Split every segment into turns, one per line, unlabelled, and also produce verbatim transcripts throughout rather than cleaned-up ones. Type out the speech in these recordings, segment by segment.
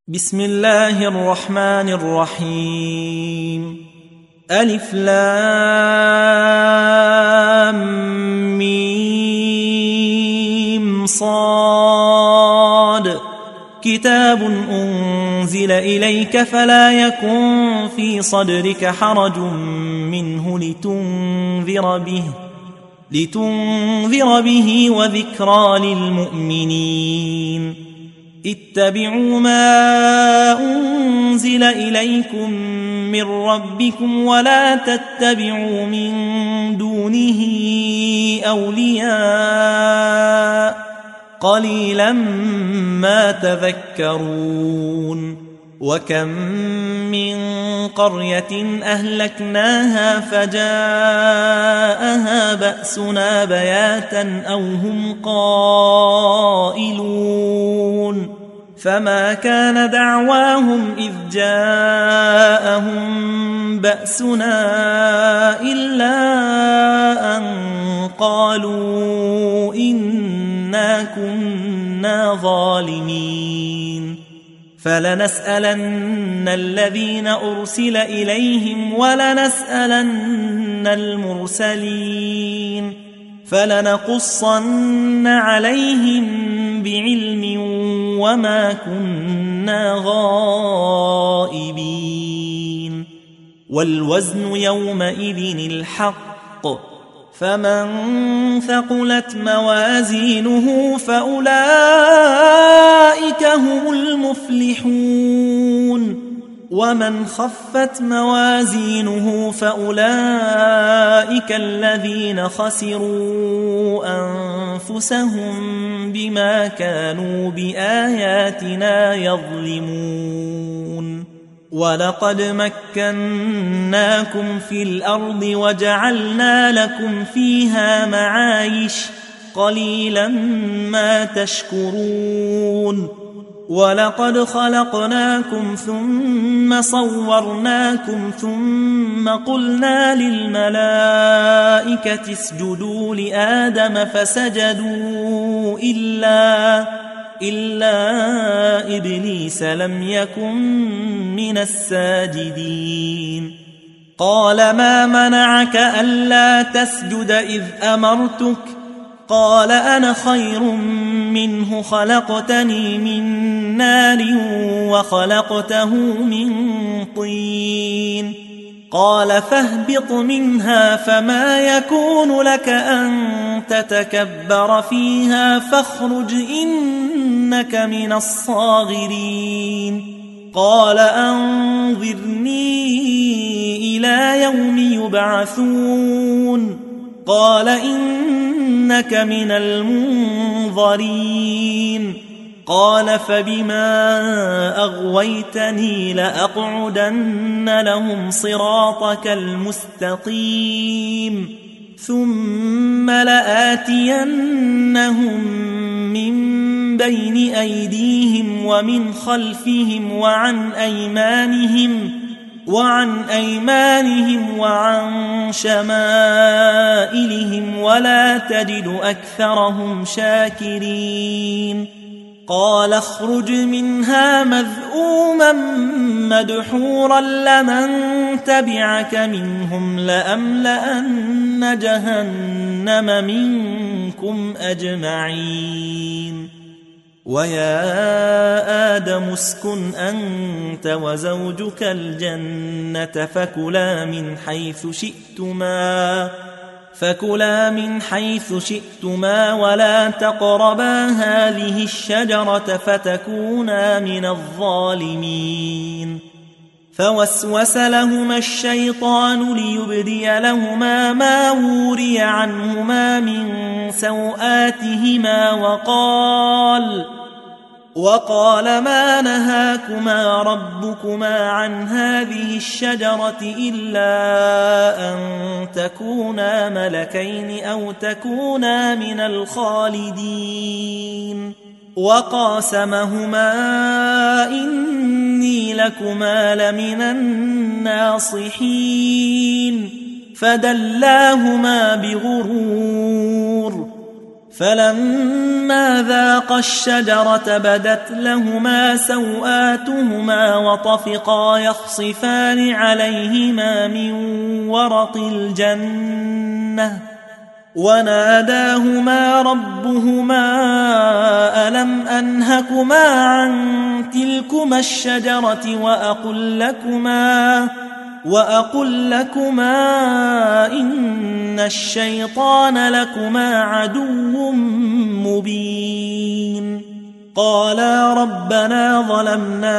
بسم الله الرحمن الرحيم. ألف لام ميم صاد. كتاب أنزل إليك فلا يكن في صدرك حرج منه لتنذر به لتنذر به وذكرى للمؤمنين. اتبعوا ما أنزل إليكم من ربكم ولا تتبعوا من دونه أولياء قليلا ما تذكرون. وكم من قرية أهلكناها فجاءها بأسنا بياتا أو هم قائلون. فما كان دعواهم إذ جاءهم بأسنا إلا أن قالوا إنا كنا ظالمين. فلنسألن الذين أرسل إليهم ولنسألن المرسلين فلنقصن عليهم بعلم وما كنا غائبين. والوزن يومئذ الحق فمن ثقلت موازينه فأولئك هم المفلحون. ومن خفت موازينه فأولئك الذين خسروا أنفسهم بما كانوا بآياتنا يظلمون. ولقد مكناكم في الأرض وجعلنا لكم فيها معايش قليلا ما تشكرون. ولقد خلقناكم ثم صورناكم ثم قلنا للملائكة اسجدوا لآدم فسجدوا إلا إلا إبليس لم يكن من الساجدين. قال ما منعك ألا تسجد إذ أمرتك؟ قال أنا خير منه خلقتني من نار وخلقته من طين. قال فاهبط منها فما يكون لك أن تتكبر فيها فاخرج إنك من الصاغرين. قال أنظرني إلى يوم يبعثون. قال إنك من المنظرين. قال فبما أغويتني لأقعدن لهم صراطك المستقيم ثم لآتينهم من بين أيديهم ومن خلفهم وعن أيمانهم وعن أيمانهم وعن شمائلهم ولا تجد أكثرهم شاكرين. قال اخرج منها مذءوما مدحورا لمن تبعك منهم لأملأن جهنم منكم أجمعين. ويا آدم اسكن أنت وزوجك الجنة فكلا من حيث شئتما فكلا من حيث شئتما ولا تقربا هذه الشجرة فتكونا من الظالمين. فوسوس لهما الشيطان ليبدي لهما ما وري عنهما من سوآتهما وقال وقال ما نهاكما ربكما عن هذه الشجرة إلا أن تكونا ملكين أو تكونا من الخالدين. وقاسمهما إني لكما لمن الناصحين فدلاهما بغرور فلما ذاقا الشجرة بدت لهما سوآتهما وطفقا يخصفان عليهما من ورق الجنة وناداهما ربهما ألم أنهكما عن تلكما الشجرة وأقل لكما وأقل لكما إن الشيطان لكما عدو مبين قالا ربنا ظلمنا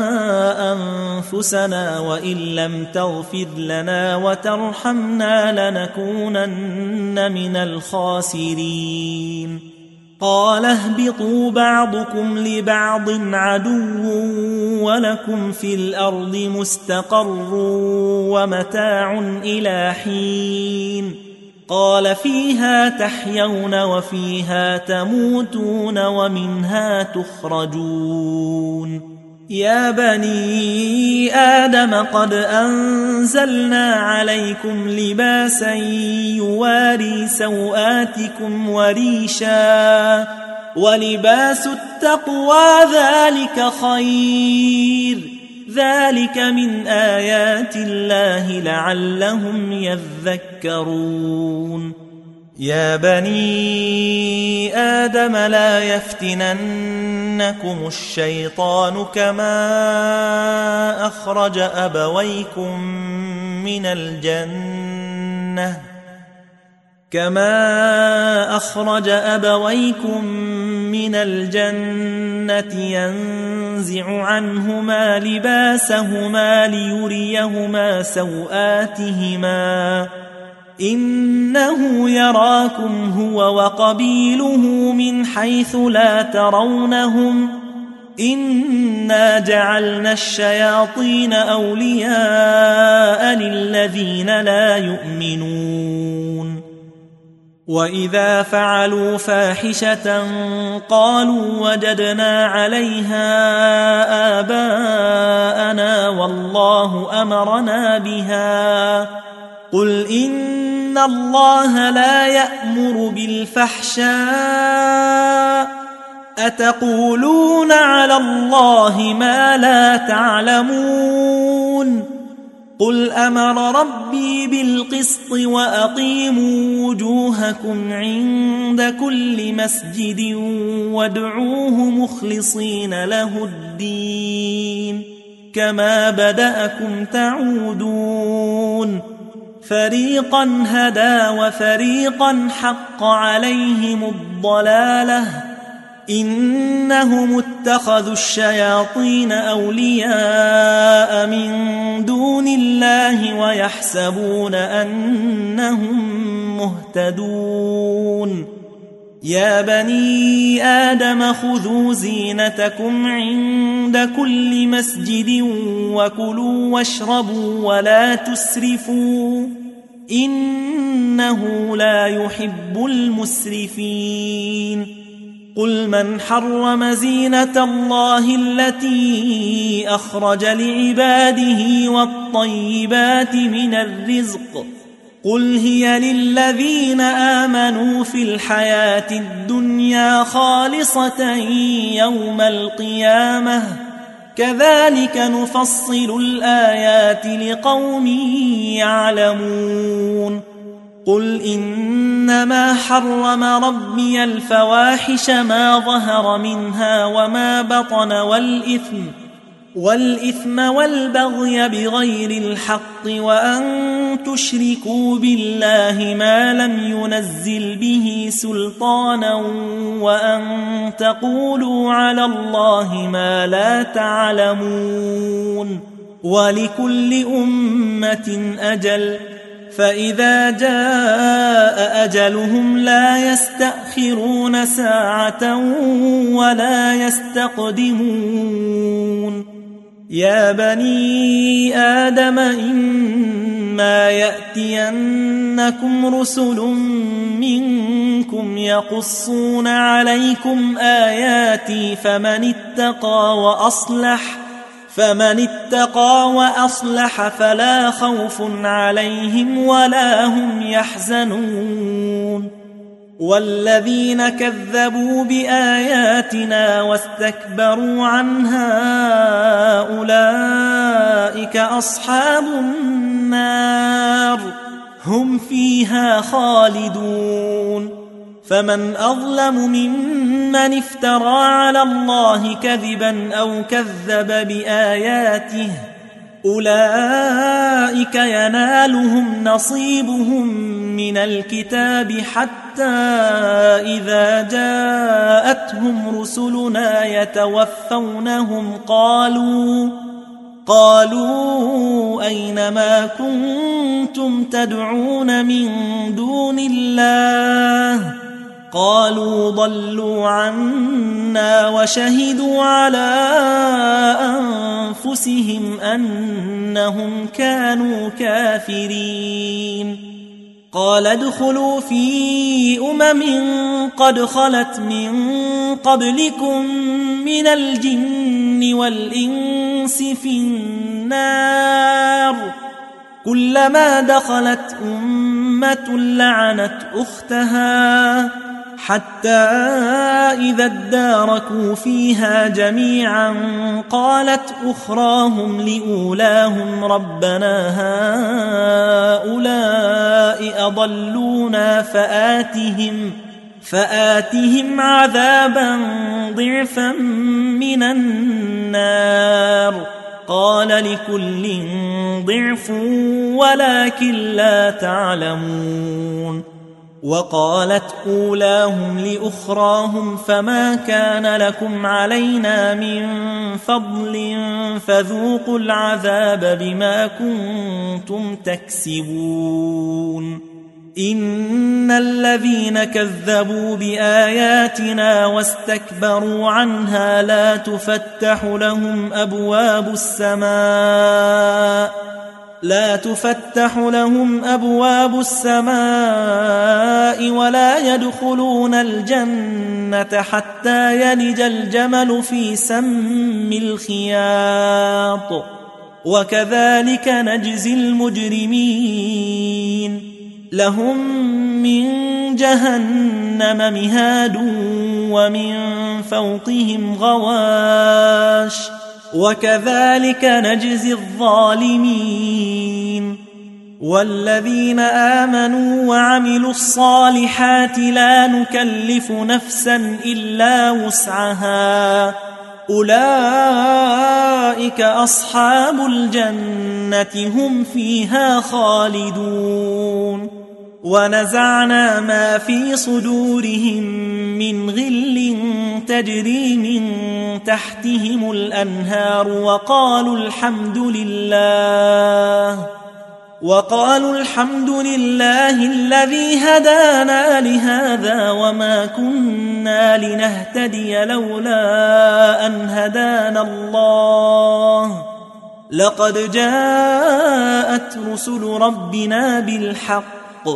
أنفسنا وإن لم تغفر لنا وترحمنا لنكونن من الخاسرين قال اهبطوا بعضكم لبعض عدو ولكم في الأرض مستقر ومتاع إلى حين قال فيها تحيون وفيها تموتون ومنها تخرجون يا بني آدم قد أنزلنا عليكم لباسا يواري سوآتكم وريشا ولباس التقوى ذلك خير ذلك من آيات الله لعلهم يذكرون يا بني آدم لا يفتننكم الشيطان كما أخرج أبويكم من الجنة كما أخرج أبويكم من الجنة ينزع عنهما لباسهما ليريهما سوآتهما إنه يراكم هو وقبيله من حيث لا ترونهم إنا جعلنا الشياطين أولياء للذين لا يؤمنون وإذا فعلوا فاحشة قالوا وجدنا عليها آباءنا والله أمرنا بها قل إن الله لا يأمر بالفحشاء أتقولون على الله ما لا تعلمون قل أمر ربي بالقسط وأقيموا وجوهكم عند كل مسجد وادعوه مخلصين له الدين كما بدأكم تعودون فريقا هدى وفريقا حق عليهم الضلالة إنهم اتخذوا الشياطين أولياء من دون الله ويحسبون أنهم مهتدون يا بني آدم خذوا زينتكم عند كل مسجد وكلوا واشربوا ولا تسرفوا إنه لا يحب المسرفين قل من حرم زينة الله التي أخرج لعباده والطيبات من الرزق قل هي للذين آمنوا في الحياة الدنيا خالصة يوم القيامة كذلك نفصل الآيات لقوم يعلمون قل إنما حرم ربي الفواحش ما ظهر منها وما بطن والإثم والإثم والبغي بغير الحق وأن تشركوا بالله ما لم ينزل به سلطانا وأن تقولوا على الله ما لا تعلمون ولكل أمة أجل فإذا جاء أجلهم لا يستأخرون ساعة ولا يستقدمون يا بني آدم إما يأتينكم رسل منكم يقصون عليكم آياتي فمن اتقى وأصلح فمن اتقى وأصلح فلا خوف عليهم ولا هم يحزنون والذين كذبوا بآياتنا واستكبروا عنها أولئك أصحاب النار هم فيها خالدون. فمن أظلم ممن افترى على الله كذبا أو كذب بآياته أولئك ينالهم نصيبهم من الكتاب حتى إذا جاءتهم رسلنا يتوفونهم قالوا قالوا أين ما كنتم تدعون من دون الله قالوا ضلوا عنا وشهدوا على أنفسهم أنهم كانوا كافرين. قال ادخلوا في أمم قد خلت من قبلكم من الجن والإنس في النار كلما دخلت أمة لعنت أختها حتى إذا اداركوا فيها جميعا قالت أخراهم لأولاهم ربنا هؤلاء أضلونا فآتهم فآتهم عذابا ضعفا من النار قال لكل ضعف ولكن لا تعلمون. وقالت أولاهم لأخراهم فما كان لكم علينا من فضل فذوقوا العذاب بما كنتم تكسبون. إن الذين كذبوا بآياتنا واستكبروا عنها لا تفتح لهم أبواب السماء لا تفتح لهم أبواب السماء ولا يدخلون الجنة حتى يلج الجمل في سم الخياط وكذلك نجزي المجرمين. لهم من جهنم مهاد ومن فوقهم غواش وكذلك نجزي الظالمين. والذين آمنوا وعملوا الصالحات لا نكلف نفسا إلا وسعها أولئك أصحاب الجنة هم فيها خالدون. ونزعنا ما في صدورهم من غل تجري من تحتهم الأنهار وقالوا الحمد لله وقالوا الحمد لله الذي هدانا لهذا وما كنا لنهتدي لولا أن هدانا الله لقد جاءت رسل ربنا بالحق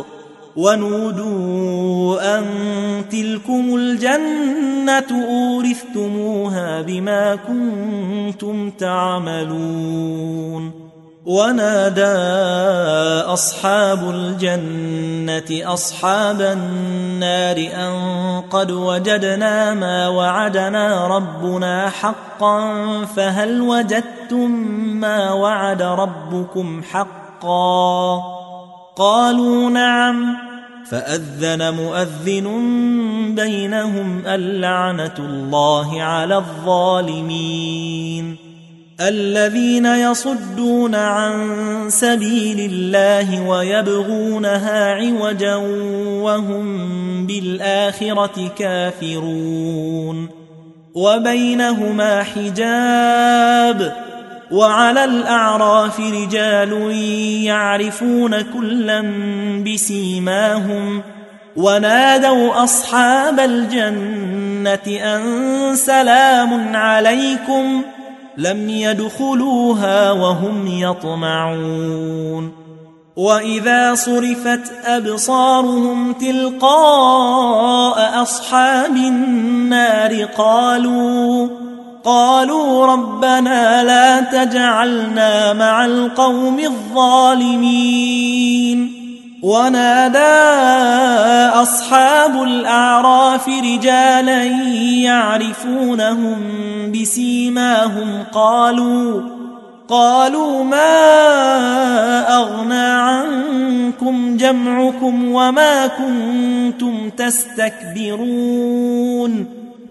ونودوا أن تلكم الجنة أورثتموها بما كنتم تعملون. ونادى أصحاب الجنة أصحاب النار أن قد وجدنا ما وعدنا ربنا حقا فهل وجدتم ما وعد ربكم حقا قالوا نعم فأذن مؤذن بينهم اللعنة الله على الظالمين. الذين يصدون عن سبيل الله ويبغونها عوجا وهم بالآخرة كافرون. وبينهما حجاب وعلى الأعراف رجال يعرفون كلا بسيماهم ونادوا أصحاب الجنة أن سلام عليكم لم يدخلوها وهم يطمعون. وإذا صرفت أبصارهم تلقاء أصحاب النار قالوا قالوا ربنا لا تجعلنا مع القوم الظالمين ونادى أصحاب الأعراف رجالا يعرفونهم بسيماهم قالوا قالوا ما أغنى عنكم جمعكم وما كنتم تستكبرون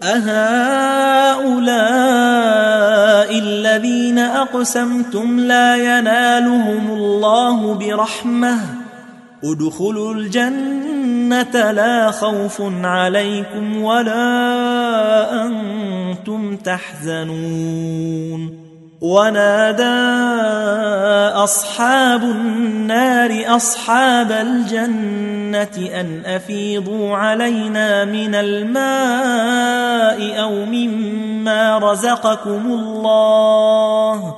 أهؤلاء الذين أقسمتم لا ينالهم الله برحمة ادخلوا الجنة لا خوف عليكم ولا أنتم تحزنون ونادى أصحاب النار أصحاب الجنة أن أفيضوا علينا من الماء أو مما رزقكم الله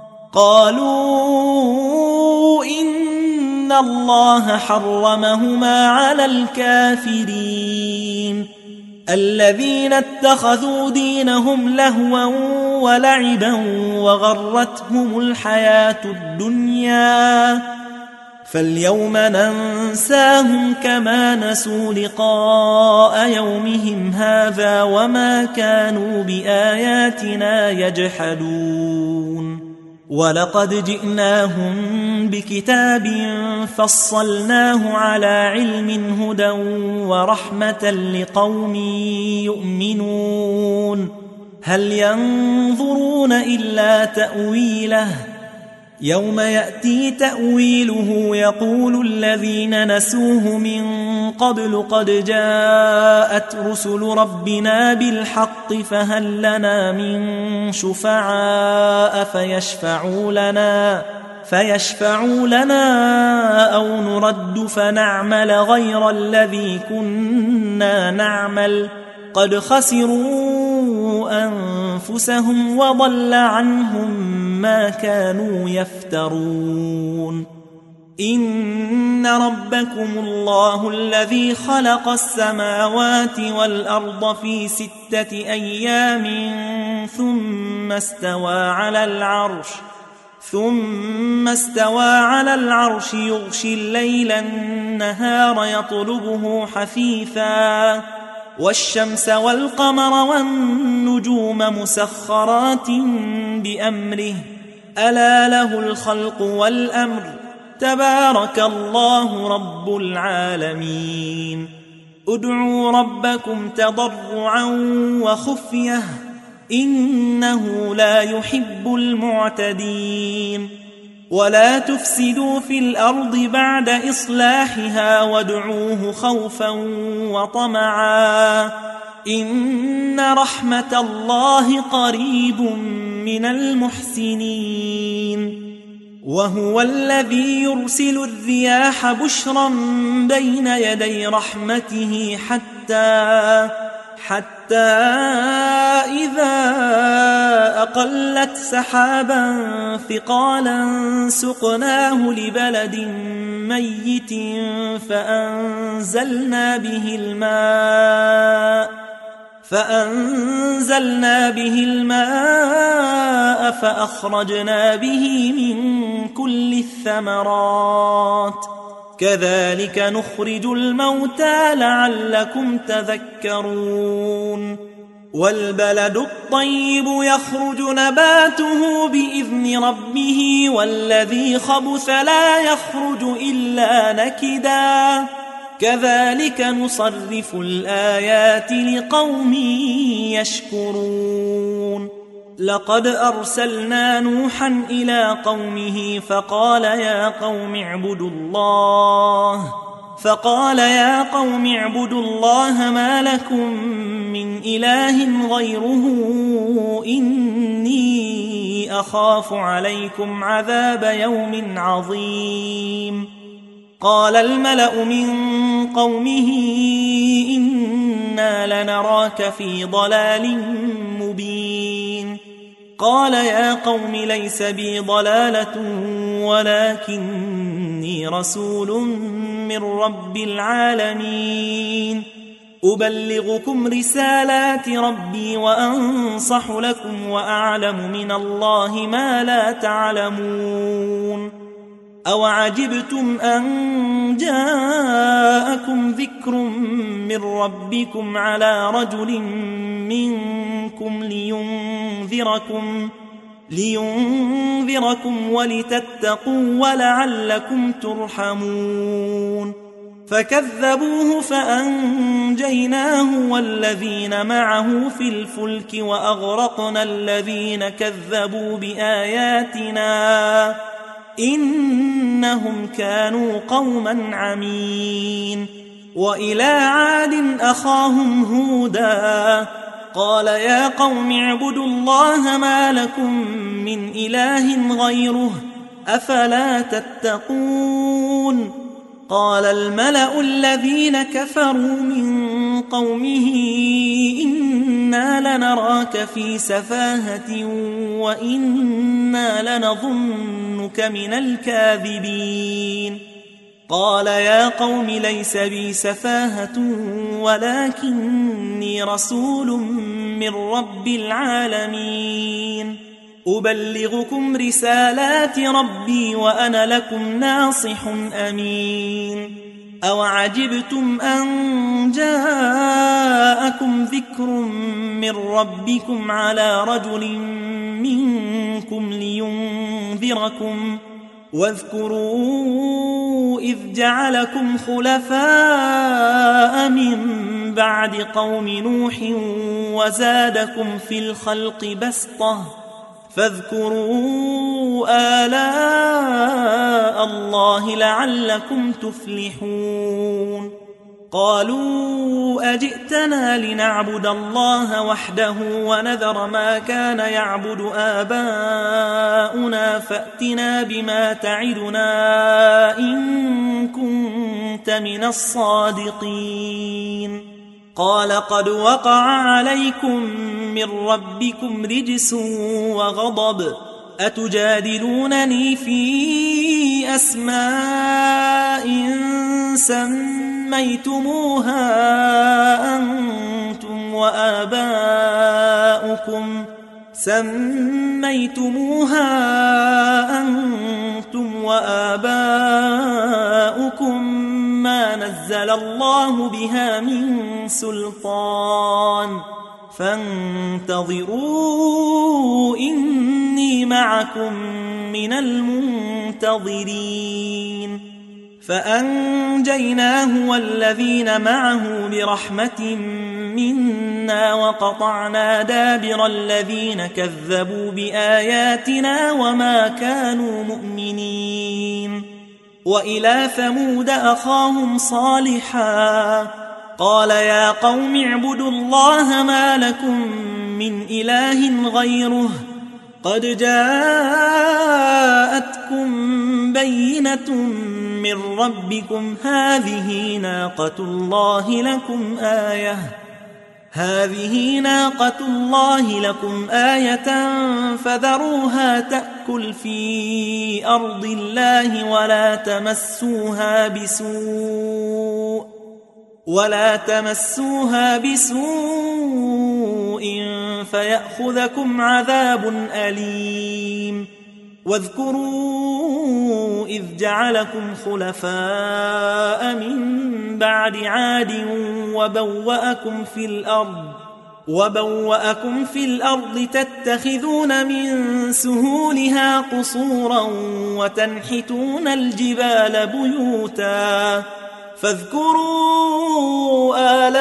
قالوا إن الله حرمهما على الكافرين الذين اتخذوا دينهم لهوا ولعبا وغرتهم الحياة الدنيا فاليوم ننساهم كما نسوا لقاء يومهم هذا وما كانوا بآياتنا يجحدون ولقد جئناهم بكتاب فصلناه على علم هدى ورحمة لقوم يؤمنون هل ينظرون إلا تأويله يوم يأتي تأويله يقول الذين نسوه من قبل قد جاءت رسل ربنا بالحق فهل لنا من شفعاء فيشفعوا لنا فيشفعوا لنا أو نرد فنعمل غير الذي كنا نعمل قد خسروا أنفسهم وضل عنهم ما كانوا يفترون إن ربكم الله الذي خلق السماوات والأرض في ستة أيام ثم استوى على العرش ثم استوى على العرش يغشي الليل النهار يطلبه حثيثا والشمس والقمر والنجوم مسخرات بأمره ألا له الخلق والأمر تبارك الله رب العالمين ادعوا ربكم تضرعا وخفية إنه لا يحب المعتدين ولا تفسدوا في الأرض بعد إصلاحها وادعوه خوفا وطمعا إن رحمة الله قريب من المحسنين وهو الذي يرسل الرياح بشرا بين يدي رحمته حتى حتى إذا أقلت سحابا ثقالا سقناه لبلد ميت فأنزلنا به الماء فأنزلنا به الماء فأخرجنا به من كل الثمرات كذلك نخرج الموتى لعلكم تذكرون والبلد الطيب يخرج نباته بإذن ربه والذي خبث لا يخرج إلا نكدا كذلك نصرف الآيات لقوم يشكرون لقد أرسلنا نوحا إلى قومه فقال يا قوم اعبدوا الله فقال يا قوم اعبدوا الله ما لكم من إله غيره إني أخاف عليكم عذاب يوم عظيم قال الملأ من قومه إنا لنراك في ضلال مبين قال يا قوم ليس بي ضلالة ولكني رسول من رب العالمين أبلغكم رسالات ربي وأنصح لكم وأعلم من الله ما لا تعلمون أوعجبتم أن جاءكم ذكر من ربكم على رجل منكم لينذركم لينذركم ولتتقوا ولعلكم ترحمون فكذبوه فأنجيناه والذين معه في الفلك وأغرقنا الذين كذبوا بآياتنا إنهم كانوا قوما عمين وإلى عاد أخاهم هودا قال يا قوم اعبدوا الله ما لكم من إله غيره أفلا تتقون قال الملأ الذين كفروا من قومه إنا لنراك في سفاهة وإنا لنظنك من الكاذبين قال يا قوم ليس بي سفاهة ولكني رسول من رب العالمين أبلغكم رسالات ربي وأنا لكم ناصح أمين أوعجبتم أن جاءكم ذكر من ربكم على رجل منكم لينذركم واذكروا إذ جعلكم خلفاء من بعد قوم نوح وزادكم في الخلق بسطة فاذكروا آلاء الله لعلكم تفلحون قالوا أجئتنا لنعبد الله وحده ونذر ما كان يعبد آباؤنا فأتنا بما تعدنا إن كنت من الصادقين قال قد وقع عليكم من ربكم رجس وغضب أتجادلونني في أسماء سميتموها أنتم وآباؤكم سميتموها أنتم وآباؤكم ما نزل الله بها من سلطان فانتظروا إني معكم من المنتظرين فأنجيناه والذين معه برحمة منا وقطعنا دابر الذين كذبوا بآياتنا وما كانوا مؤمنين وإلى ثمود أخاهم صالحا قال يا قوم اعبدوا الله ما لكم من إله غيره قد جاءتكم بينة من ربكم هذه ناقة الله لكم آية هذه ناقة الله لكم آية فذروها تأكل في أرض الله ولا تمسوها بسوء ولا تمسوها بسوء فيأخذكم عذاب أليم واذكروا إذ جعلكم خلفاء من بعد عاد وبوأكم في الأرض وبوأكم في الأرض تتخذون من سهولها قصورا وتنحتون الجبال بيوتا فاذكروا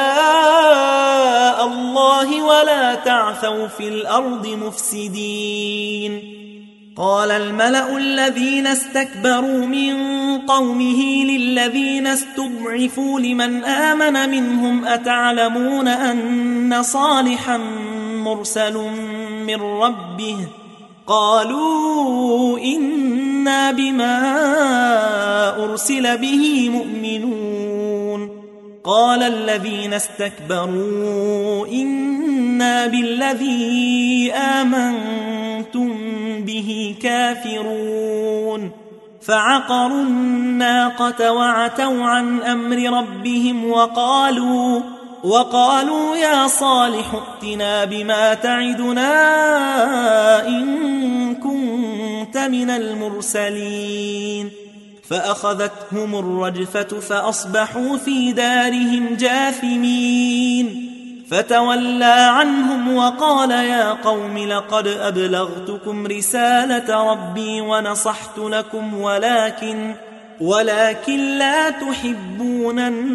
آلاء الله ولا تعثوا في الأرض مفسدين قال الملأ الذين استكبروا من قومه للذين استضعفوا لمن آمن منهم أتعلمون أن صالحا مرسل من ربه قالوا إنا بما أرسل به مؤمنون قال الذين استكبروا إنا بالذي آمنتم به كافرون فعقروا الناقة وعتوا عن أمر ربهم وقالوا وقالوا يا صالح ائتنا بما تعدنا إن كنت من المرسلين فأخذتهم الرجفة فأصبحوا في دارهم جاثمين فتولى عنهم وقال يا قوم لقد أبلغتكم رسالة ربي ونصحت لكم ولكن ولكن لا تحبون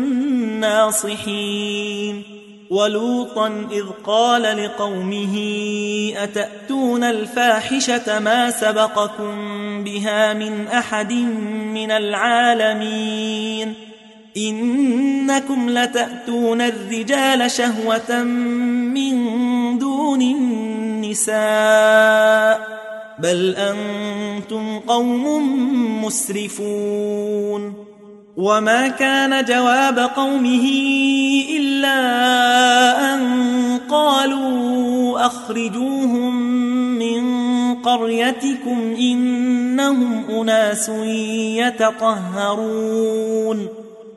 الناصحين ولوطا إذ قال لقومه أتأتون الفاحشة ما سبقكم بها من أحد من العالمين إنكم لتأتون الرجال شهوة من دون النساء بل أنتم قوم مسرفون وما كان جواب قومه إلا أن قالوا أخرجوهم من قريتكم إنهم أناس يتطهرون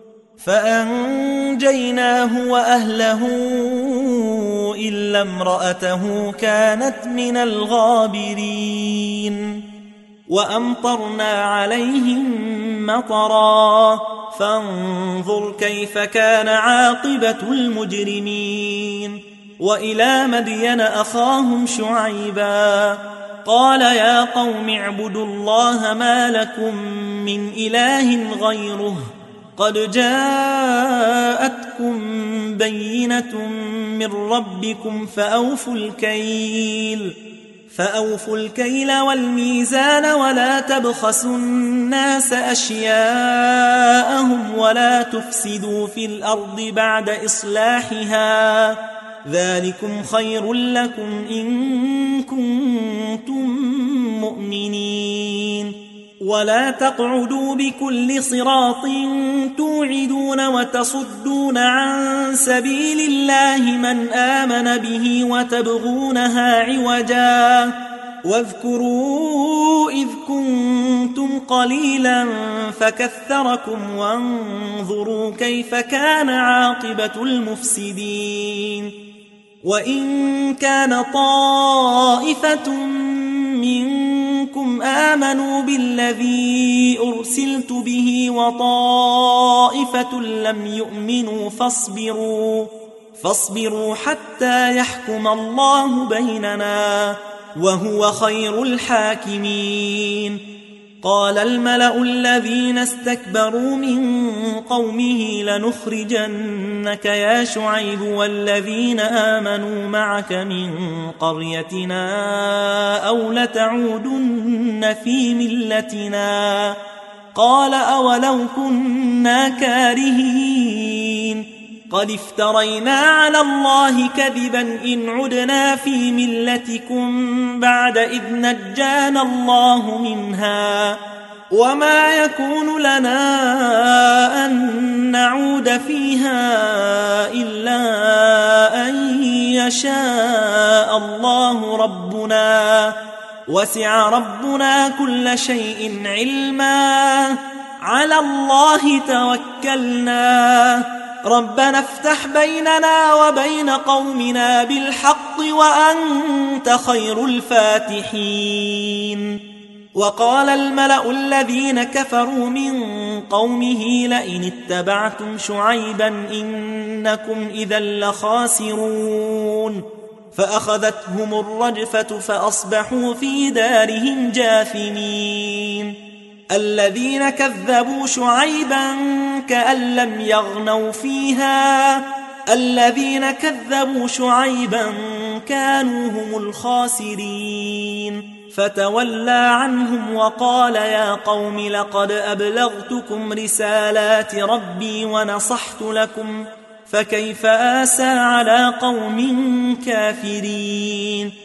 فأنجيناه وأهله إلا امرأته كانت من الغابرين وأمطرنا عليهم مطرا فانظر كيف كان عاقبة المجرمين وإلى مدين أخاهم شعيبا قال يا قوم اعبدوا الله ما لكم من إله غيره قد جاءتكم بينة من ربكم فأوفوا الكيل فأوفوا الكيل والميزان ولا تبخسوا الناس أشياءهم ولا تفسدوا في الأرض بعد إصلاحها ذلكم خير لكم إن كنتم مؤمنين ولا تقعدوا بكل صراط توعدون وتصدون عن سبيل الله من آمن به وتبغونها عوجا واذكروا إذ كنتم قليلا فكثركم وانظروا كيف كان عاقبة المفسدين وإن كان طائفة منكم آمنوا بالذي أرسلت به وطائفة لم يؤمنوا فاصبروا فاصبروا حتى يحكم الله بيننا وهو خير الحاكمين قال الملأ الذين استكبروا من قومه لنخرجنك يا شعيب والذين آمنوا معك من قريتنا أو لتعودن في ملتنا قال أولو كنا كارهين قد افترينا على الله كذبا إن عدنا في ملتكم بعد إذ نجانا الله منها وما يكون لنا أن نعود فيها إلا أن يشاء الله ربنا وسع ربنا كل شيء علما على الله توكلنا ربنا افتح بيننا وبين قومنا بالحق وأنت خير الفاتحين وقال الملأ الذين كفروا من قومه لئن اتبعتم شعيبا إنكم إذا لخاسرون فأخذتهم الرجفة فأصبحوا في دارهم جاثمين الذين كذبوا شعيبا كأن لم يغنوا فيها الذين كذبوا شعيبا كانوا هم الخاسرين فتولى عنهم وقال يا قوم لقد أبلغتكم رسالات ربي ونصحت لكم فكيف آسى على قوم كافرين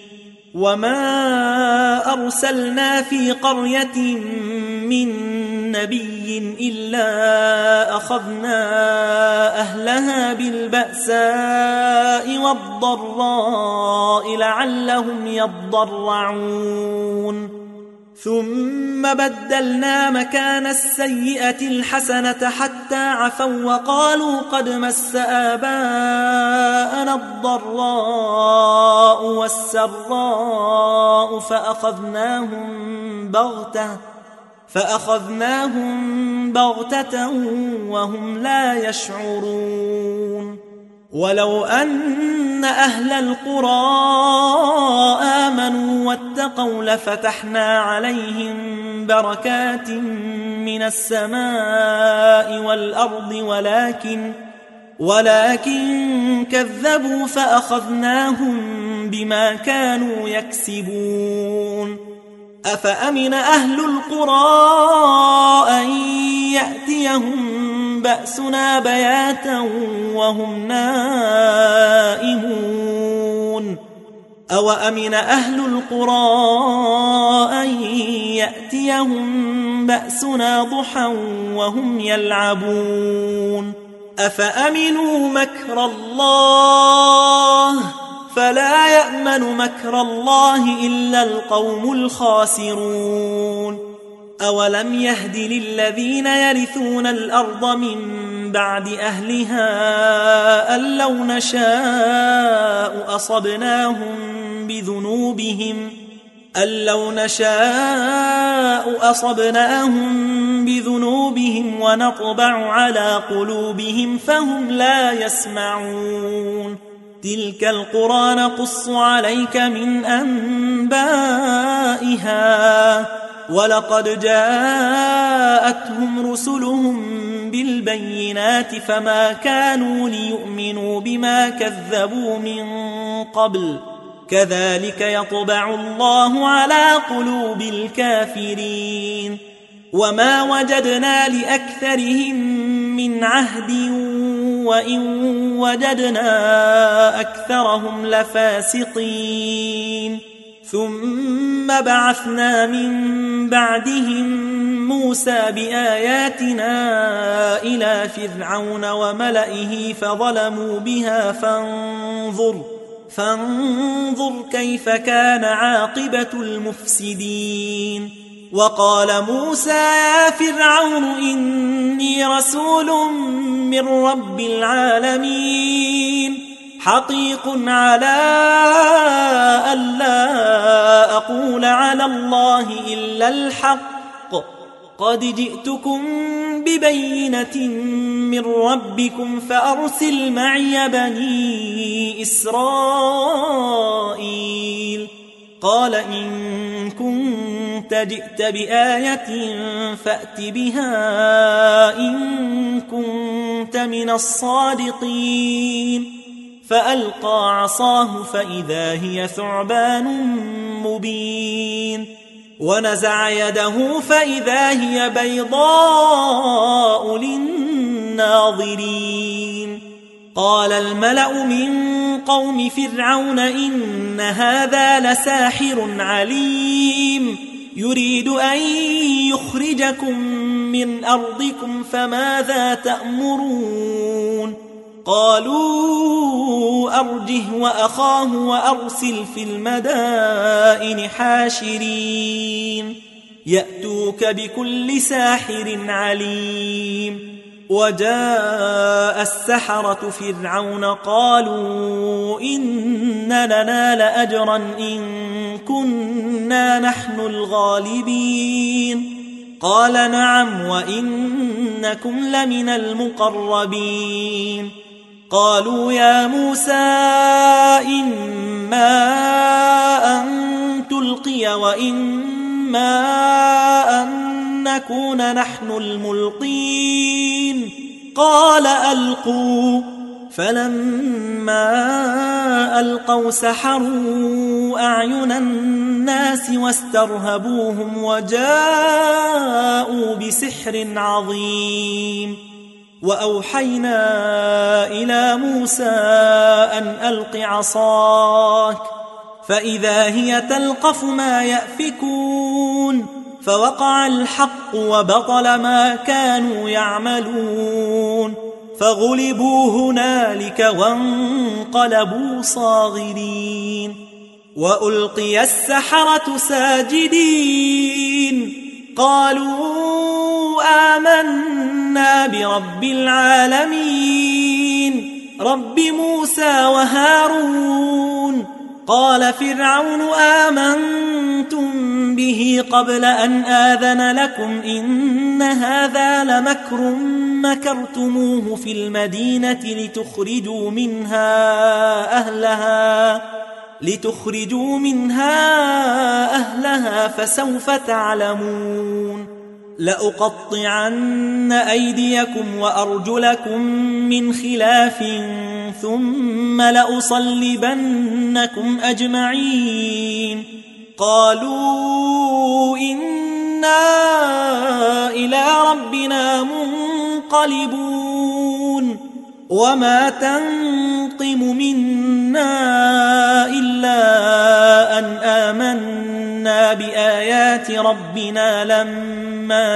وما أرسلنا في قرية من نبي إلا أخذنا أهلها بالبأساء والضراء لعلهم يضرعون ثم بدلنا مكان السيئة الحسنة حتى عفوا وقالوا قد مس آباءنا الضراء والسراء فأخذناهم بغتة فأخذناهم بغتة وهم لا يشعرون ولو أن أهل القرى آمنوا واتقوا لفتحنا عليهم بركات من السماء والأرض ولكن ولكن كذبوا فأخذناهم بما كانوا يكسبون أفأمن أهل القرى أن يأتيهم بأسنا بياتا وهم نائمون أو أمن أهل القرى أن يأتيهم بأسنا ضحى وهم يلعبون أفأمنوا مكر الله فلا يأمن مكر الله إلا القوم الخاسرون أولم يهد للذين يرثون الأرض من بعد أهلها أن لو نشاء أصبناهم بذنوبهم أن لو نشاء أصبناهم بذنوبهم ونطبع على قلوبهم فهم لا يسمعون تلك القرى نقص عليك من أنبائها ولقد جاءتهم رسلهم بالبينات فما كانوا ليؤمنوا بما كذبوا من قبل كذلك يطبع الله على قلوب الكافرين وما وجدنا لأكثرهم من عهد وإن وجدنا أكثرهم لفاسقين ثم بعثنا من بعدهم موسى بآياتنا إلى فرعون وملئه فظلموا بها فانظر فانظر كيف كان عاقبة المفسدين وقال موسى يا فرعون إني رسول من رب العالمين حقيق على ألا أقول على الله إلا الحق قد جئتكم ببينة من ربكم فأرسل معي بني إسرائيل قال إن كنت جئت بآية فأت بها إن كنت من الصادقين فألقى عصاه فإذا هي ثعبان مبين ونزع يده فإذا هي بيضاء للناظرين قال الملأ من قوم فرعون إن هذا لساحر عليم يريد أن يخرجكم من أرضكم فماذا تأمرون قالوا أرجه وأخاه وأرسل في المدائن حاشرين يأتوك بكل ساحر عليم وجاء السحرة فرعون قالوا إن لنا لأجرا إن كنا نحن الغالبين قال نعم وإنكم لمن المقربين قالوا يا موسى إما أن تلقي وإما أن نكون نحن الملقين قال ألقوا فلما ألقوا سحروا أعين الناس واسترهبوهم وجاءوا بسحر عظيم وأوحينا إلى موسى أن ألق عصاك فإذا هي تلقف ما يأفكون فوقع الحق وبطل ما كانوا يعملون فغلبوا هنالك وانقلبوا صاغرين وألقي السحرة ساجدين قالوا آمنا برب العالمين رب موسى وهارون قال فرعون آمنتم به قبل أن آذن لكم إن هذا لمكر مكرتموه في المدينة لتخرجوا منها أهلها لتخرجوا منها أهلها فسوف تعلمون لأقطعن أيديكم وأرجلكم من خلاف ثم لأصلبنكم أجمعين قالوا إنا إلى ربنا منقلبون وما تنقم منا إلا أن آمنا بآيات ربنا لما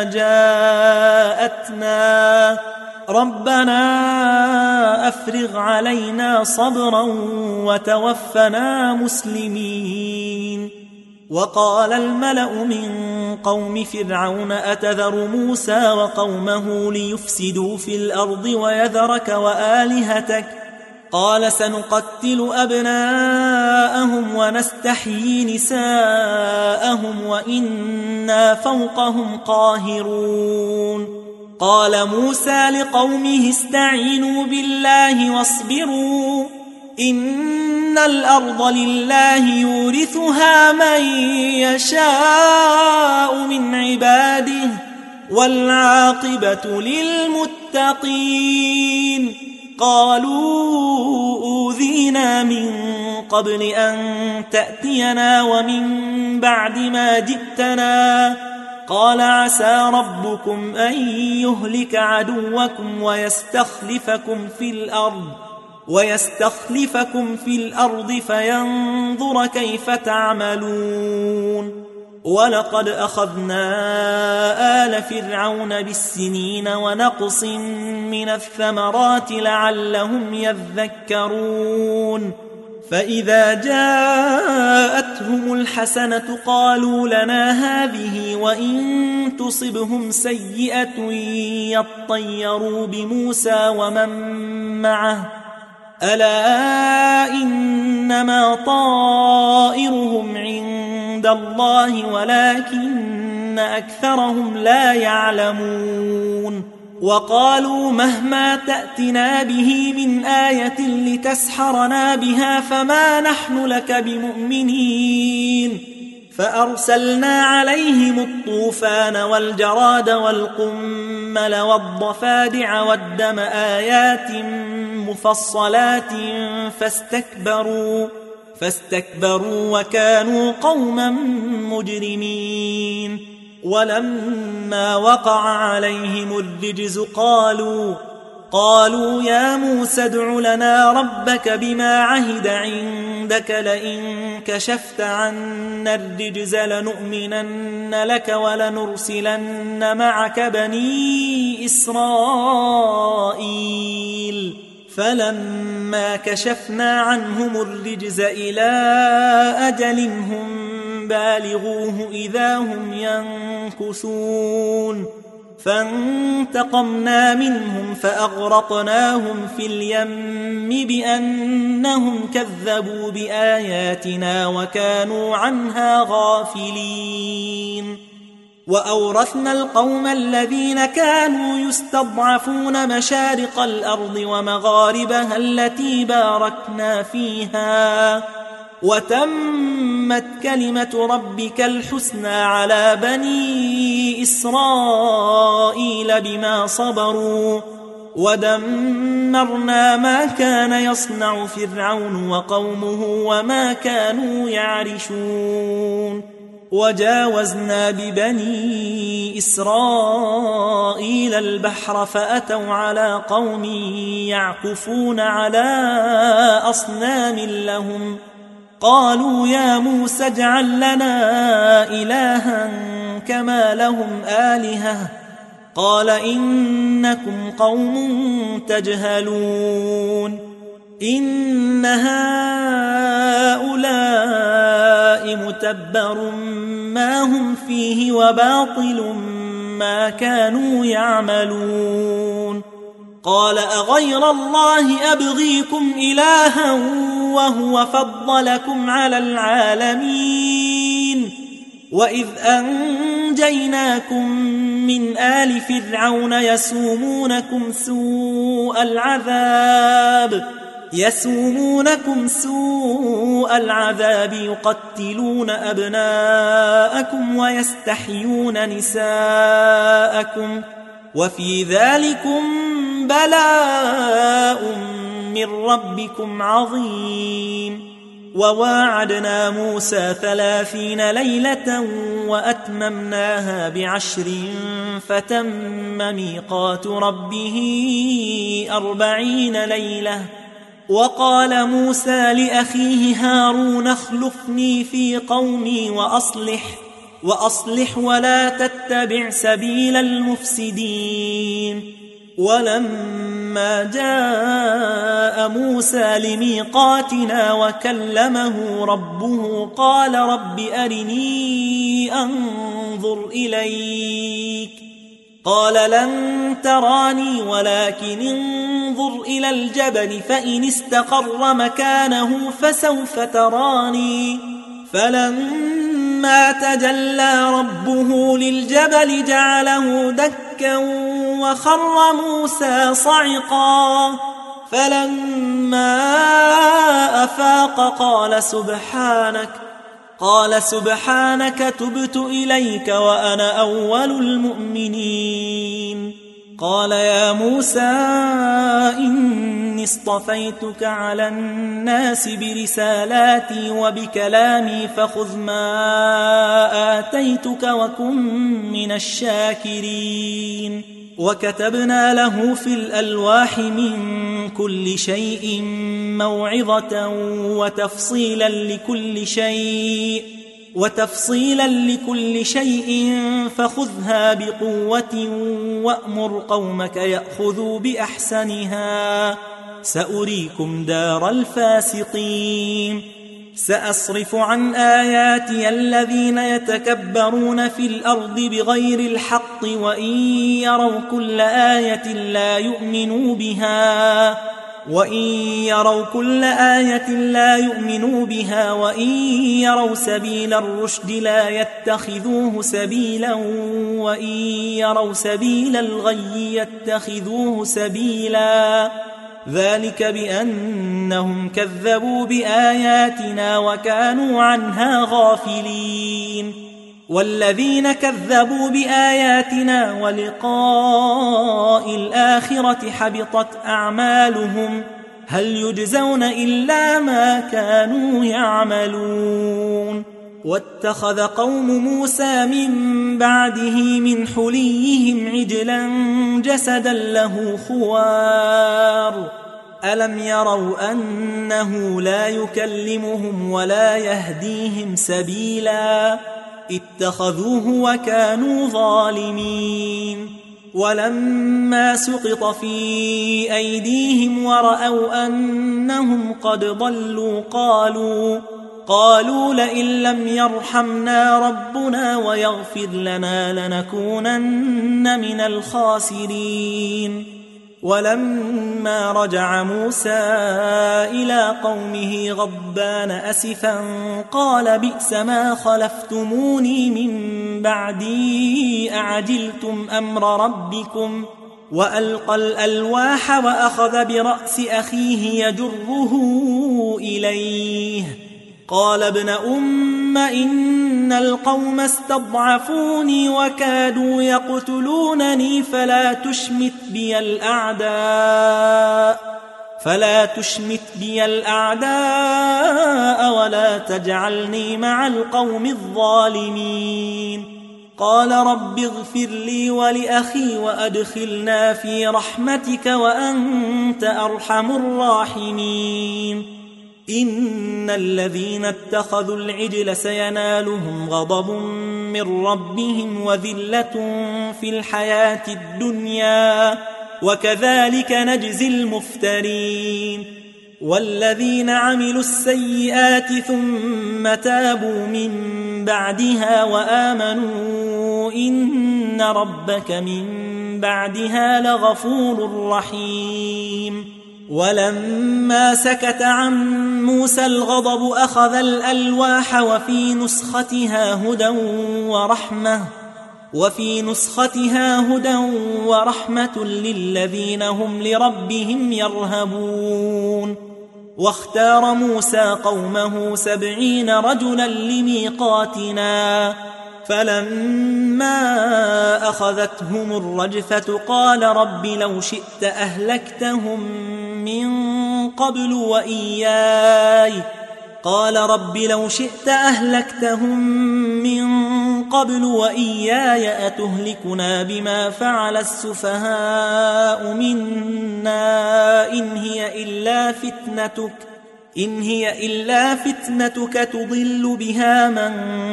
جاءتنا ربنا أفرغ علينا صبرا وتوفنا مسلمين وقال الملأ من قوم فرعون أتذر موسى وقومه ليفسدوا في الأرض ويذرك وآلهتك قال سنقتل أبناءهم ونستحيي نساءهم وإنا فوقهم قاهرون قال موسى لقومه استعينوا بالله واصبروا إن الأرض لله يورثها من يشاء من عباده والعاقبة للمتقين قالوا أوذينا من قبل أن تأتينا ومن بعد ما جئتنا قال عسى ربكم أن يهلك عدوكم ويستخلفكم في الأرض ويستخلفكم في الأرض فينظر كيف تعملون ولقد أخذنا آل فرعون بالسنين ونقص من الثمرات لعلهم يذكرون فإذا جاءتهم الحسنة قالوا لنا هذه وإن تصبهم سيئة يطيروا بموسى ومن معه ألا إنما طائرهم عند الله ولكن أكثرهم لا يعلمون وقالوا مهما تأتنا به من آية لتسحرنا بها فما نحن لك بمؤمنين فأرسلنا عليهم الطوفان والجراد والقمل والضفادع والدم آيات مفصلات فاستكبروا فاستكبروا وكانوا قوما مجرمين ولما وقع عليهم الرجز قالوا قالوا يا موسى ادع لنا ربك بما عهد عندك لئن كشفت عنا الرجز لنؤمنن لك ولنرسلن معك بني إسرائيل فلما كشفنا عنهم الرجز إلى أجل هم بالغوه إذا هم ينكثون فانتقمنا منهم فأغرقناهم في اليم بأنهم كذبوا بآياتنا وكانوا عنها غافلين وأورثنا القوم الذين كانوا يستضعفون مشارق الأرض ومغاربها التي باركنا فيها وتمت كلمة ربك الحسنى على بني إسرائيل بما صبروا ودمرنا ما كان يصنع فرعون وقومه وما كانوا يعرشون وجاوزنا ببني إسرائيل البحر فأتوا على قوم يعكفون على أصنام لهم قالوا يا موسى اجعل لنا إلها كما لهم آلهة قال إنكم قوم تجهلون إن هؤلاء متبر ما هم فيه وباطل ما كانوا يعملون قال أغير الله أبغيكم إلها وهو فضلكم على العالمين وإذ أنجيناكم من آل فرعون يسومونكم سوء العذاب يسومونكم سوء العذاب يقتلون أبناءكم ويستحيون نساءكم وفي ذلكم بلاء من ربكم عظيم وواعدنا موسى ثلاثين ليلة وأتممناها بعشر فتم ميقات ربه أربعين ليلة وقال موسى لأخيه هارون اخلفني في قومي وأصلح وأصلح ولا تتبع سبيل المفسدين ولما جاء موسى لميقاتنا وكلمه ربه قال رب أرني أنظر إليك قال لن تراني ولكن انظر إلى الجبل فإن استقر مكانه فسوف تراني فلما تجلى ربه للجبل جعله دكا وخر موسى صعقا فلما أفاق قال سبحانك قال سبحانك تبت إليك وأنا أول المؤمنين قال يا موسى إني اصطفيتك على الناس برسالاتي وبكلامي فخذ ما آتيتك وكن من الشاكرين وكتبنا له في الألواح من كل شيء موعظة وتفصيلا لكل شيء وتفصيلا لكل شيء فخذها بقوة وأمر قومك يأخذوا بأحسنها سأريكم دار الفاسقين سأصرف عن آياتي الذين يتكبرون في الأرض بغير الحق وإن يروا كل آية لا يؤمنوا بها وإن يروا كل آية لا يؤمنوا بها وإن يروا سبيل الرشد لا يتخذوه سبيلا وإن يروا سبيل الغي يتخذوه سبيلا ذلك بأنهم كذبوا بآياتنا وكانوا عنها غافلين والذين كذبوا بآياتنا ولقاء الآخرة حبطت أعمالهم هل يجزون إلا ما كانوا يعملون واتخذ قوم موسى من بعده من حليهم عجلا جسدا له خوار ألم يروا أنه لا يكلمهم ولا يهديهم سبيلا اتخذوه وكانوا ظالمين ولما سقط في أيديهم ورأوا أنهم قد ضلوا قالوا قالوا لئن لم يرحمنا ربنا ويغفر لنا لنكونن من الخاسرين ولما رجع موسى إلى قومه غضبان أسفا قال بئس ما خلفتموني من بعدي أعجلتم أمر ربكم وألقى الألواح وأخذ برأس أخيه يجره إليه قال ابن أم إن القوم استضعفوني وكادوا يقتلونني فلا تشمت بي الأعداء فلا تشمت بي الأعداء ولا تجعلني مع القوم الظالمين قال رب اغفر لي ولأخي وأدخلنا في رحمتك وأنت أرحم الراحمين إن الذين اتخذوا العجل سينالهم غضب من ربهم وذلة في الحياة الدنيا وكذلك نجزي المفترين والذين عملوا السيئات ثم تابوا من بعدها وآمنوا إن ربك من بعدها لغفور رحيم. ولما سكت عن موسى الغضب أخذ الألواح وفي نسختها هدى ورحمة وفي نسختها هدى ورحمة للذين هم لربهم يرهبون. واختار موسى قومه سبعين رجلا لميقاتنا فلما أخذتهم الرجفة قال رب لو شئت أهلكتهم من قبل وإياي قال رب لو شئت أهلكتهم من قبل وإياي أتهلكنا بما فعل السفهاء منا إن هي إلا فتنتك إن هي إلا فتنتك تضل بها من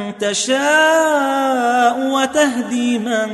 تشاء وتهدي من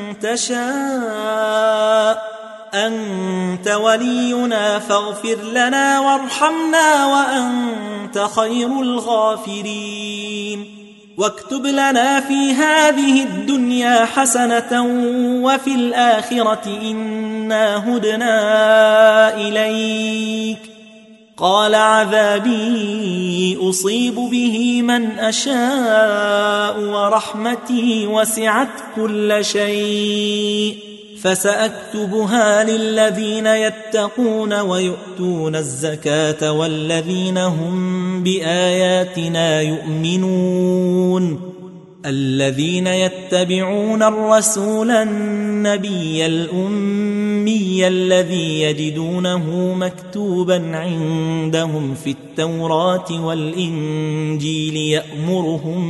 تشاء أنت ولينا فاغفر لنا وارحمنا وأنت خير الغافرين. واكتب لنا في هذه الدنيا حسنة وفي الآخرة إنا هدنا إليك. قال عذابي أصيب به من أشاء ورحمتي وسعت كل شيء فسأكتبها للذين يتقون ويؤتون الزكاة والذين هم بآياتنا يؤمنون الذين يتبعون الرسول النبي الأمي الذي يجدونه مكتوبا عندهم في التوراة والإنجيل يأمرهم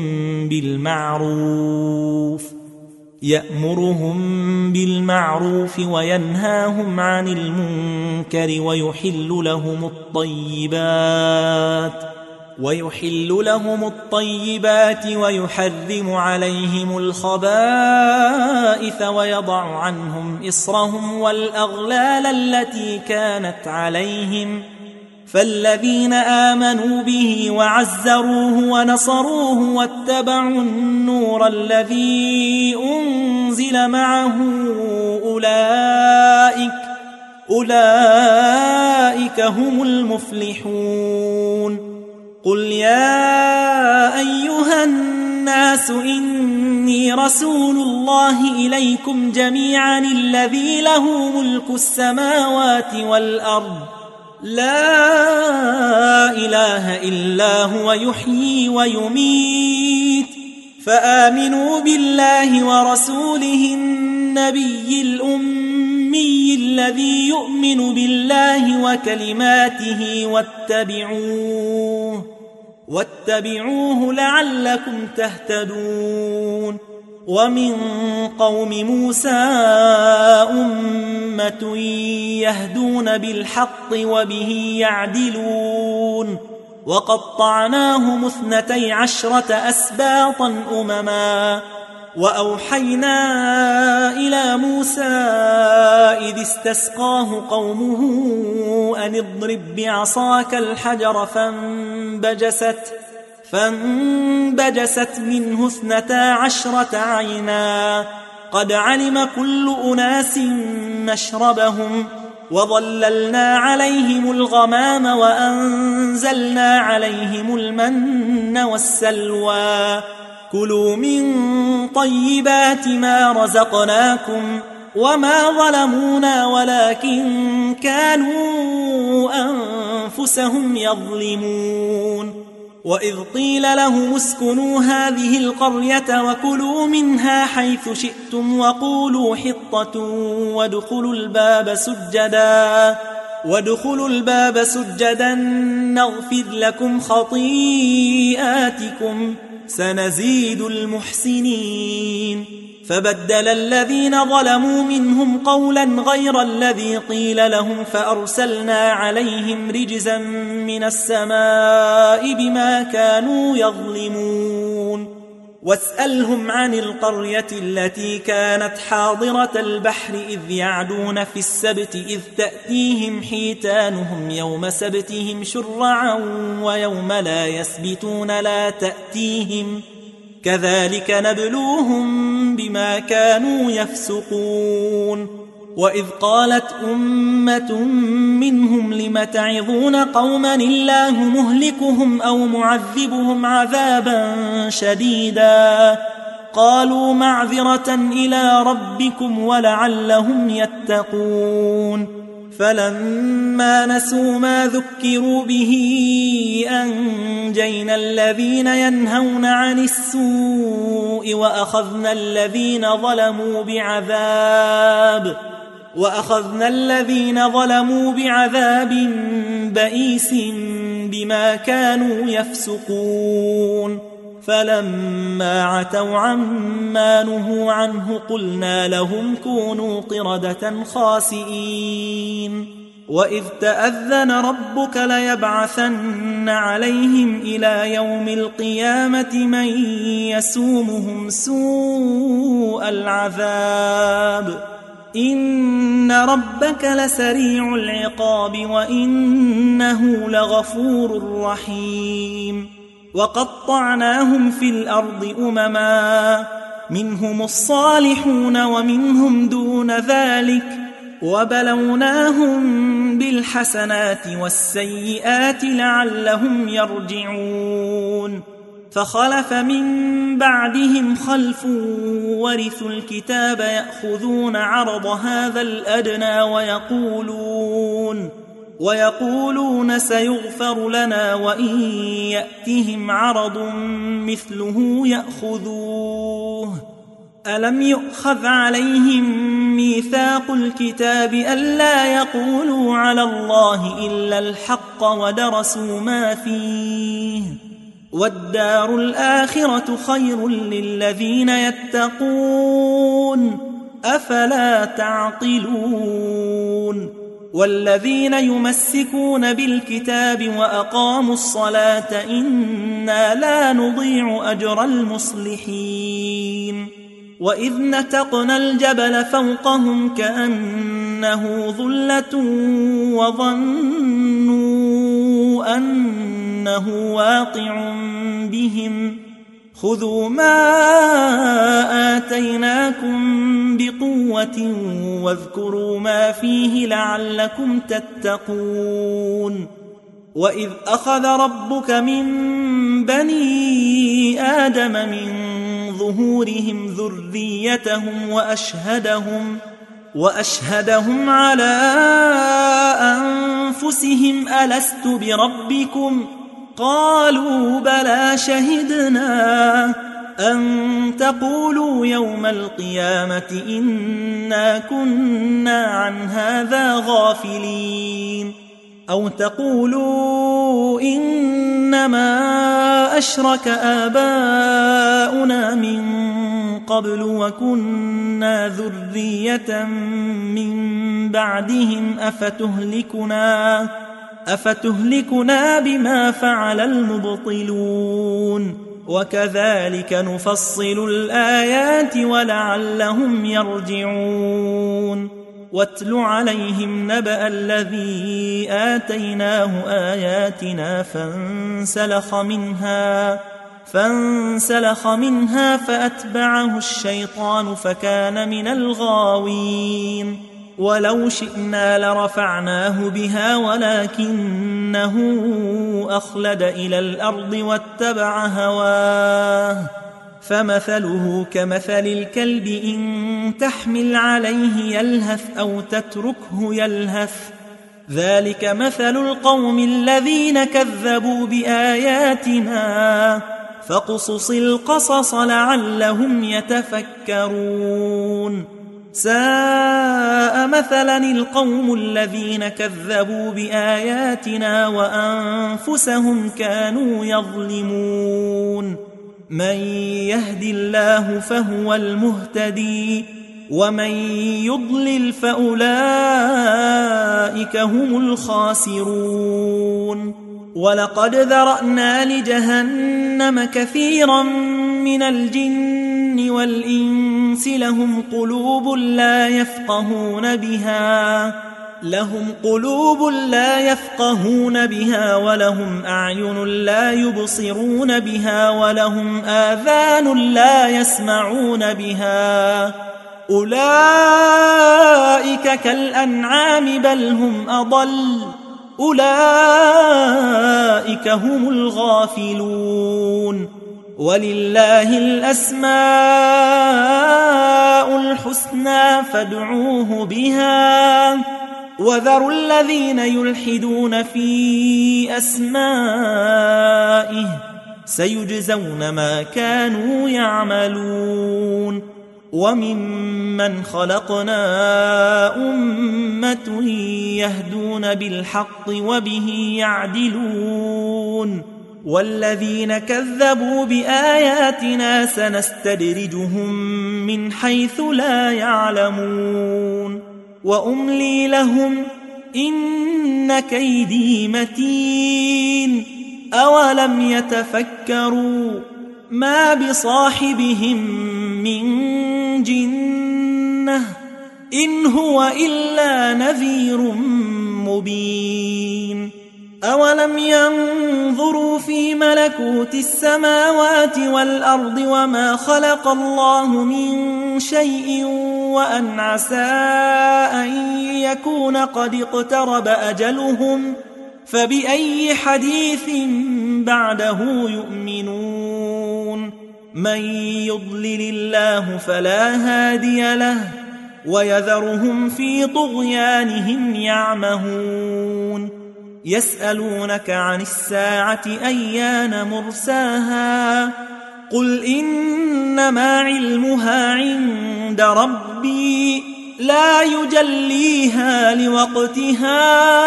بالمعروف يأمرهم بالمعروف وينهاهم عن المنكر ويحل لهم الطيبات ويحل لهم الطيبات ويحرم عليهم الخبائث ويضع عنهم إصرهم والأغلال التي كانت عليهم فالذين آمنوا به وعزروه ونصروه واتبعوا النور الذي أنزل معه أولئك أولئك هم المفلحون. قل يا أيها الناس إني رسول الله إليكم جميعا الذي له ملك السماوات والأرض لا إله إلا هو يحيي ويميت فآمنوا بالله ورسوله النبي الأمي الذي يؤمن بالله وكلماته واتبعوه واتبعوه لعلكم تهتدون. ومن قوم موسى أمة يهدون بالحق وبه يعدلون وقطعناهم اثنتي عشرة أسباطا أمما وأوحينا إلى موسى إذ استسقاه قومه أن اضرب بعصاك الحجر فانبجست فانبجست منه اثنتا عشرة عينا قد علم كل أناس مشربهم وظللنا عليهم الغمام وأنزلنا عليهم المن والسلوى كلوا من طيبات ما رزقناكم وما ظلمونا ولكن كانوا أنفسهم يظلمون. وإذ قيل لهم اسكنوا هذه القرية وكلوا منها حيث شئتم وقولوا حطة وادخلوا الباب سجدا وادخلوا الباب سجدا نغفر لكم خطيئاتكم سنزيد المحسنين. فبدل الذين ظلموا منهم قولا غير الذي قيل لهم فأرسلنا عليهم رجزا من السماء بما كانوا يظلمون. واسألهم عن القرية التي كانت حاضرة البحر إذ يعدون في السبت إذ تأتيهم حيتانهم يوم سبتهم شرعا ويوم لا يسبتون لا تأتيهم كذلك نبلوهم بما كانوا يفسقون وإذ قالت أمة منهم لم تعظون قوما الله مهلكهم أو معذبهم عذابا شديدا قالوا معذرة إلى ربكم ولعلهم يتقون فلما نسوا ما ذكروا به أنجينا الذين ينهون عن السوء وأخذنا الذين ظلموا بعذاب وأخذنا الذين ظلموا بعذاب بئيس بما كانوا يفسقون فلما عتوا عما نهوا عنه قلنا لهم كونوا قردة خاسئين وإذ تأذن ربك ليبعثن عليهم إلى يوم القيامة من يسومهم سوء العذاب إن ربك لسريع العقاب وإنه لغفور رحيم وقطعناهم في الأرض أمما منهم الصالحون ومنهم دون ذلك وبلوناهم بالحسنات والسيئات لعلهم يرجعون فخلف من بعدهم خلف ورثوا الكتاب يأخذون عرض هذا الأدنى ويقولون ويقولون سيغفر لنا وإن يأتهم عرض مثله يأخذوه ألم يؤخذ عليهم ميثاق الكتاب ألا يقولوا على الله إلا الحق ودرسوا ما فيه والدار الآخرة خير للذين يتقون أفلا تعقلون والذين يمسكون بالكتاب وأقاموا الصلاة إنا لا نضيع أجر المصلحين وإذ نتقنا الجبل فوقهم كأنه ظلة وظنوا أنه واقع بهم خذوا ما آتيناكم بقوة واذكروا ما فيه لعلكم تتقون وإذ أخذ ربك من بني آدم من ظهورهم ذريتهم وأشهدهم وأشهدهم على أنفسهم ألست بربكم قالوا بلى شهدنا أن تقولوا يوم القيامة إنا كنا عن هذا غافلين أو تقولوا إنما أشرك آباؤنا من قبل وكنا ذرية من بعدهم أفتهلكنا أفتهلكنا بما فعل المبطلون وكذلك نفصل الآيات ولعلهم يرجعون واتل عليهم نبأ الذي آتيناه آياتنا فانسلخ منها فانسلخ منها فأتبعه الشيطان فكان من الغاوين ولو شئنا لرفعناه بها ولكنه أخلد إلى الأرض واتبع هواه فمثله كمثل الكلب إن تحمل عليه يلهث أو تتركه يلهث ذلك مثل القوم الذين كذبوا بآياتنا فاقصص القصص لعلهم يتفكرون ساء مثلا القوم الذين كذبوا بآياتنا وأنفسهم كانوا يظلمون من يهد الله فهو المهتدي ومن يضلل فأولئك هم الخاسرون ولقد ذرأنا لجهنم كثيرا من الجن والإنس لهم قلوب لا يفقهون بها لهم قلوب لا يفقهون بها ولهم أعين لا يبصرون بها ولهم آذان لا يسمعون بها أولئك كالأنعام بل هم أضل أولئك هم الغافلون ولله الأسماء الحسنى فادعوه بها وذروا الذين يلحدون في أسمائه سيجزون ما كانوا يعملون وممن خلقنا أمة يهدون بالحق وبه يعدلون والذين كذبوا بآياتنا سنستدرجهم من حيث لا يعلمون وأملي لهم إن كيدي متين أولم يتفكروا ما بصاحبهم من جنة إن هو إلا نذير مبين أولم ينظروا في ملكوت السماوات والأرض وما خلق الله من شيء وأن عسى أن يكون قد اقترب أجلهم فبأي حديث بعده يؤمنون من يضلل الله فلا هادي له ويذرهم في طغيانهم يعمهون يسألونك عن الساعة أيان مرساها قل إنما علمها عند ربي لا يجليها لوقتها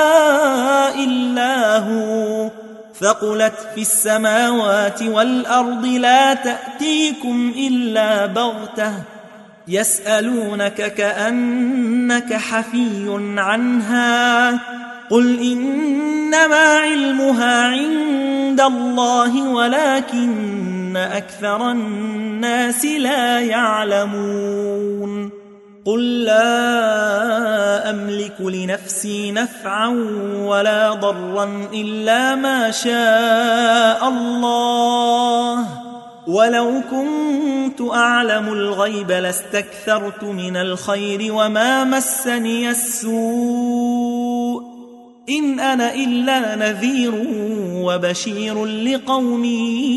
إلا هو ثقلت في السماوات والأرض لا تأتيكم إلا بغتة يسألونك كأنك حفي عنها قل إنما علمها عند الله ولكن أكثر الناس لا يعلمون قل لا أملك لنفسي نفعا ولا ضرا إلا ما شاء الله ولو كنت أعلم الغيب لاستكثرت من الخير وما مسني السوء إن أنا إلا نذير وبشير لقوم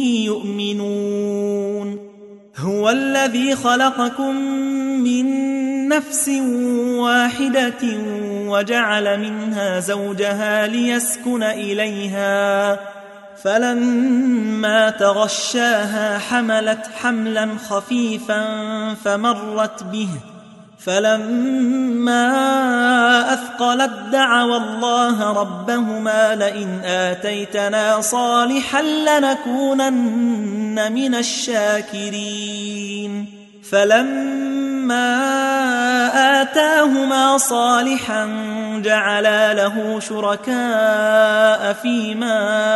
يؤمنون هو الذي خلقكم من نفس واحدة وجعل منها زوجها ليسكن إليها فلما تغشاها حملت حملا خفيفا فمرت به فلما أثقلت دعوا الله ربهما لئن آتيتنا صالحا لنكونن من الشاكرين فلما آتاهما صالحا جعلا له شركاء فيما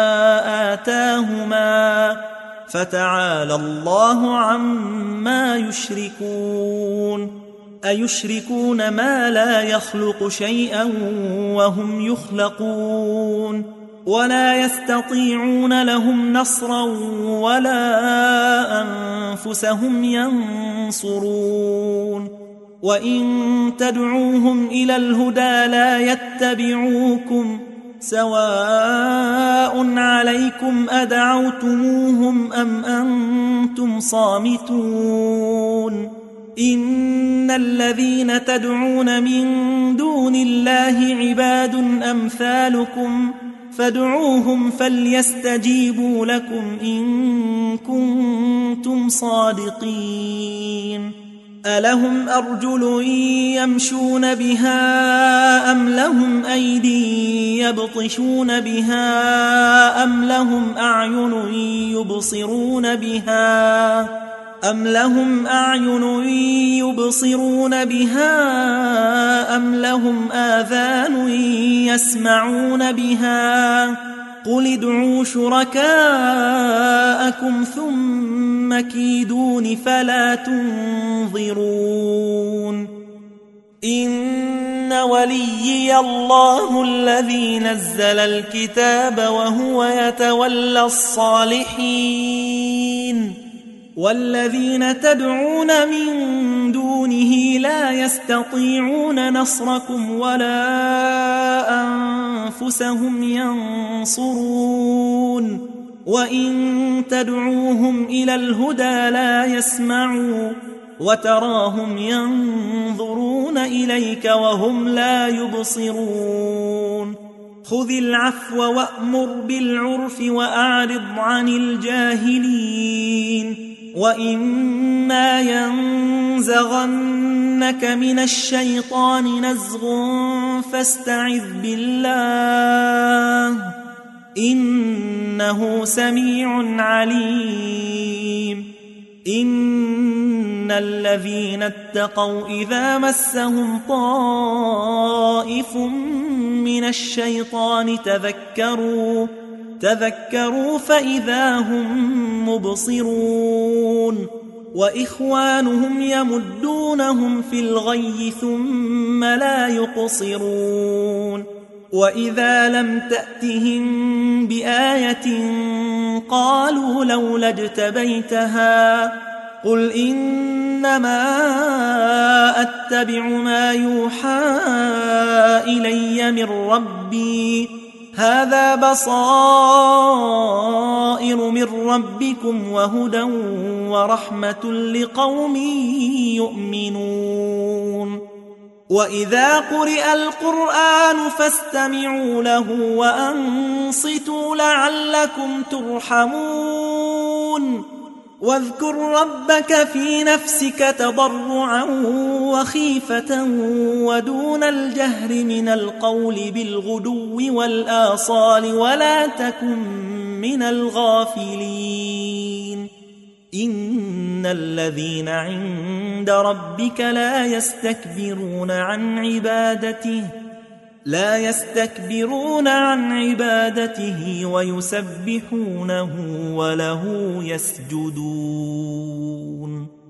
آتاهما فتعالى الله عما يشركون أيشركون ما لا يخلق شيئا وهم يخلقون ولا يستطيعون لهم نصرا ولا أنفسهم ينصرون وإن تدعوهم إلى الهدى لا يتبعوكم سواء عليكم أدعوتموهم أم أنتم صامتون إن الذين تدعون من دون الله عباد أمثالكم فادعوهم فليستجيبوا لكم إن كنتم صادقين ألهم أرجل يمشون بها أم لهم أيدي يبطشون بها أم لهم أعين يبصرون بها أم لهم أعين يبصرون بها أم لهم آذان يسمعون بها قل ادعوا شركاءكم ثم كيدون فلا تنظرون إن إن وليي الله الذي نزل الكتاب وهو يتولى الصالحين والذين تدعون من دونه لا يستطيعون نصركم ولا أنفسهم ينصرون وإن تدعوهم إلى الهدى لا يسمعوا وتراهم ينظرون إليك وهم لا يبصرون خذ العفو وأمر بالعرف وأعرض عن الجاهلين وإما ينزغنك من الشيطان نزغ فاستعذ بالله إنه سميع عليم إن الذين اتقوا إذا مسهم طائف من الشيطان تذكروا تذكروا فإذا هم مبصرون وإخوانهم يمدونهم في الغي ثم لا يقصرون وإذا لم تأتهم بآية قالوا لولا اجتبيتها قل إنما أتبع ما يوحى إلي من ربي هذا بصائر من ربكم وهدى ورحمة لقوم يؤمنون وإذا قرئ القرآن فاستمعوا له وأنصتوا لعلكم ترحمون واذكر ربك في نفسك تضرعا وخيفة ودون الجهر من القول بالغدو والآصال ولا تكن من الغافلين إن الذين عند ربك لا يستكبرون عن عبادته لا يستكبرون عن عبادته ويسبحونه وله يسجدون